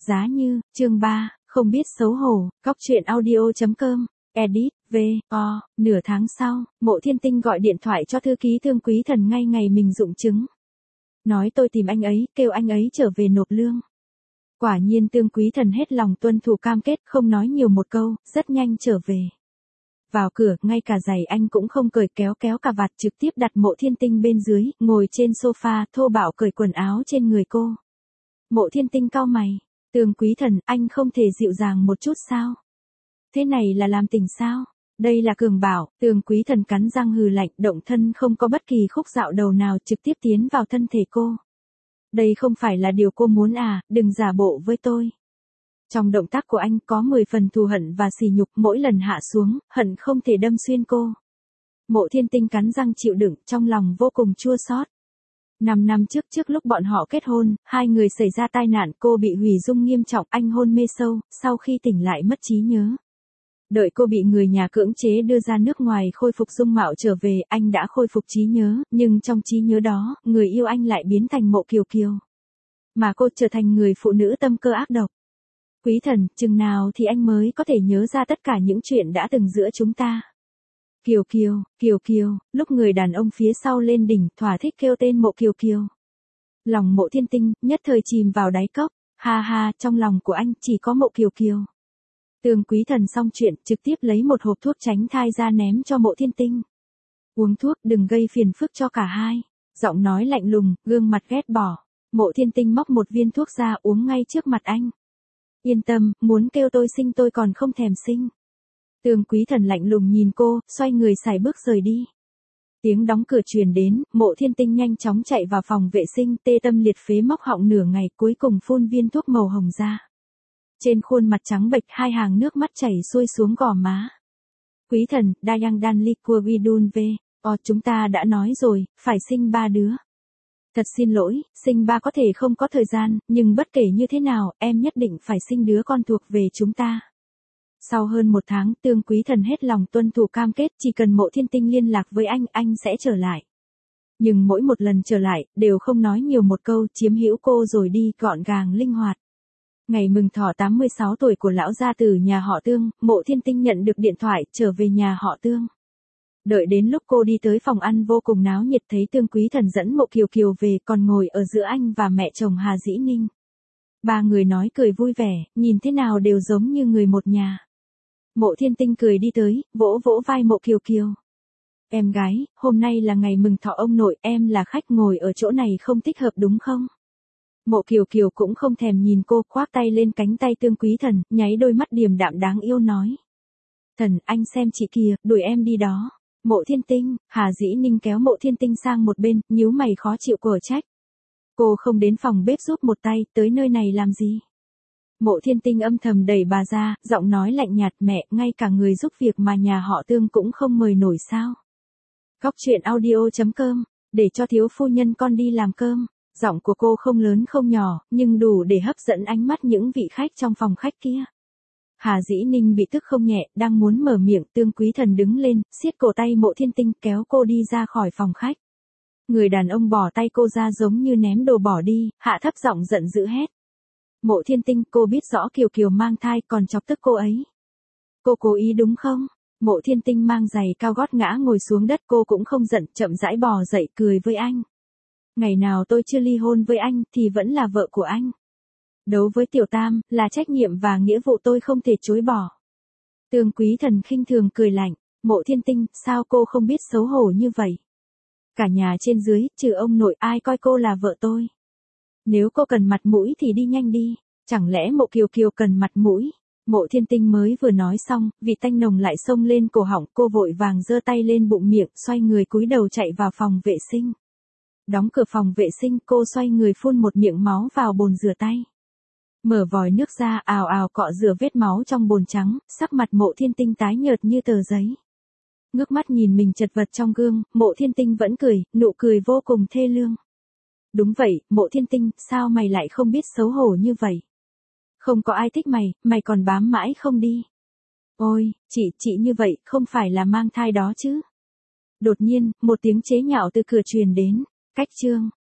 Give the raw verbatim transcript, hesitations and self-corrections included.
Giá như, chương ba, không biết xấu hổ, cóc truyện audio chấm com, edit, v, o, nửa tháng sau, Mộ Thiên Tinh gọi điện thoại cho thư ký Tương Quý Thần ngay ngày mình dụng chứng. Nói tôi tìm anh ấy, kêu anh ấy trở về nộp lương. Quả nhiên Tương Quý Thần hết lòng tuân thủ cam kết, không nói nhiều một câu, rất nhanh trở về. Vào cửa, ngay cả giày anh cũng không cởi, kéo kéo cà vạt trực tiếp đặt Mộ Thiên Tinh bên dưới, ngồi trên sofa, thô bạo cởi quần áo trên người cô. Mộ Thiên Tinh cau mày, Tương Quý Thần, anh không thể dịu dàng một chút sao? Thế này là làm tình sao? Đây là cường bảo, Tương Quý Thần cắn răng hừ lạnh, động thân không có bất kỳ khúc dạo đầu nào trực tiếp tiến vào thân thể cô. Đây không phải là điều cô muốn à, đừng giả bộ với tôi. Trong động tác của anh có mười phần thù hận và sỉ nhục, mỗi lần hạ xuống, hận không thể đâm xuyên cô. Mộ Thiên Tinh cắn răng chịu đựng, trong lòng vô cùng chua xót. Năm năm trước trước lúc bọn họ kết hôn, hai người xảy ra tai nạn, cô bị hủy dung nghiêm trọng, anh hôn mê sâu, sau khi tỉnh lại mất trí nhớ. Đợi cô bị người nhà cưỡng chế đưa ra nước ngoài khôi phục dung mạo trở về, anh đã khôi phục trí nhớ, nhưng trong trí nhớ đó, người yêu anh lại biến thành Mộ Kiều Kiều. Mà cô trở thành người phụ nữ tâm cơ ác độc. Quý Thần, chừng nào thì anh mới có thể nhớ ra tất cả những chuyện đã từng giữa chúng ta. Kiều Kiều, Kiều Kiều, lúc người đàn ông phía sau lên đỉnh, thỏa thích kêu tên Mộ Kiều Kiều. Lòng Mộ Thiên Tinh, nhất thời chìm vào đáy cốc, ha ha, trong lòng của anh chỉ có Mộ Kiều Kiều. Tương Quý Thần xong chuyện, trực tiếp lấy một hộp thuốc tránh thai ra ném cho Mộ Thiên Tinh. Uống thuốc, đừng gây phiền phức cho cả hai. Giọng nói lạnh lùng, gương mặt ghét bỏ. Mộ Thiên Tinh móc một viên thuốc ra uống ngay trước mặt anh. Yên tâm, muốn kêu tôi sinh tôi còn không thèm sinh. Tương Quý Thần lạnh lùng nhìn cô, xoay người sải bước rời đi. Tiếng đóng cửa truyền đến, Mộ Thiên Tinh nhanh chóng chạy vào phòng vệ sinh, tê tâm liệt phế móc họng nửa ngày, cuối cùng phun viên thuốc màu hồng ra. Trên khuôn mặt trắng bệch, hai hàng nước mắt chảy xuôi xuống gò má. Quý Thần, Dayang Dan Likur Vidun V, o chúng ta đã nói rồi, phải sinh ba đứa. Thật xin lỗi, sinh ba có thể không có thời gian, nhưng bất kể như thế nào, em nhất định phải sinh đứa con thuộc về chúng ta. Sau hơn một tháng, Tương Quý Thần hết lòng tuân thủ cam kết, chỉ cần Mộ Thiên Tinh liên lạc với anh, anh sẽ trở lại. Nhưng mỗi một lần trở lại, đều không nói nhiều một câu, chiếm hữu cô rồi đi, gọn gàng linh hoạt. Ngày mừng thọ tám mươi sáu tuổi của lão gia từ nhà họ Tương, Mộ Thiên Tinh nhận được điện thoại, trở về nhà họ Tương. Đợi đến lúc cô đi tới phòng ăn vô cùng náo nhiệt, thấy Tương Quý Thần dẫn Mộ Kiều Kiều về, còn ngồi ở giữa anh và mẹ chồng Hà Dĩ Ninh. Ba người nói cười vui vẻ, nhìn thế nào đều giống như người một nhà. Mộ Thiên Tinh cười đi tới, vỗ vỗ vai Mộ Kiều Kiều. Em gái, hôm nay là ngày mừng thọ ông nội, em là khách ngồi ở chỗ này không thích hợp đúng không? Mộ Kiều Kiều cũng không thèm nhìn cô, khoác tay lên cánh tay Tương Quý Thần, nháy đôi mắt điềm đạm đáng yêu nói. Thần, anh xem chị kìa, đuổi em đi đó. Mộ Thiên Tinh, Hà Dĩ Ninh kéo Mộ Thiên Tinh sang một bên, nhíu mày khó chịu của trách. Cô không đến phòng bếp giúp một tay, tới nơi này làm gì? Mộ Thiên Tinh âm thầm đẩy bà ra, giọng nói lạnh nhạt, mẹ, ngay cả người giúp việc mà nhà họ Tương cũng không mời nổi sao? Cóc truyện audio chấm com, để cho thiếu phu nhân con đi làm cơm. Giọng của cô không lớn không nhỏ, nhưng đủ để hấp dẫn ánh mắt những vị khách trong phòng khách kia. Hà Dĩ Ninh bị tức không nhẹ, đang muốn mở miệng, Tương Quý Thần đứng lên, siết cổ tay Mộ Thiên Tinh, kéo cô đi ra khỏi phòng khách. Người đàn ông bỏ tay cô ra giống như ném đồ bỏ đi, hạ thấp giọng giận dữ hét. Mộ Thiên Tinh, cô biết rõ Kiều Kiều mang thai, còn chọc tức cô ấy. Cô cố ý đúng không? Mộ Thiên Tinh mang giày cao gót ngã ngồi xuống đất, cô cũng không giận, chậm rãi bò dậy cười với anh. Ngày nào tôi chưa ly hôn với anh, thì vẫn là vợ của anh. Đấu với Tiểu Tam, là trách nhiệm và nghĩa vụ tôi không thể chối bỏ. Tương Quý Thần khinh thường cười lạnh, Mộ Thiên Tinh, sao cô không biết xấu hổ như vậy? Cả nhà trên dưới, trừ ông nội, ai coi cô là vợ tôi? Nếu cô cần mặt mũi thì đi nhanh đi, chẳng lẽ Mộ Kiều Kiều cần mặt mũi? Mộ Thiên Tinh mới vừa nói xong, vị tanh nồng lại xông lên cổ họng, cô vội vàng giơ tay lên bụng miệng, xoay người cúi đầu chạy vào phòng vệ sinh. Đóng cửa phòng vệ sinh, cô xoay người phun một miệng máu vào bồn rửa tay. Mở vòi nước ra, ào ào cọ rửa vết máu trong bồn trắng, sắc mặt Mộ Thiên Tinh tái nhợt như tờ giấy. Ngước mắt nhìn mình chật vật trong gương, Mộ Thiên Tinh vẫn cười, nụ cười vô cùng thê lương. Đúng vậy, Mộ Thiên Tinh, sao mày lại không biết xấu hổ như vậy? Không có ai thích mày, mày còn bám mãi không đi. Ôi, chị, chị như vậy, không phải là mang thai đó chứ? Đột nhiên, một tiếng chế nhạo từ cửa truyền đến. Cách chương.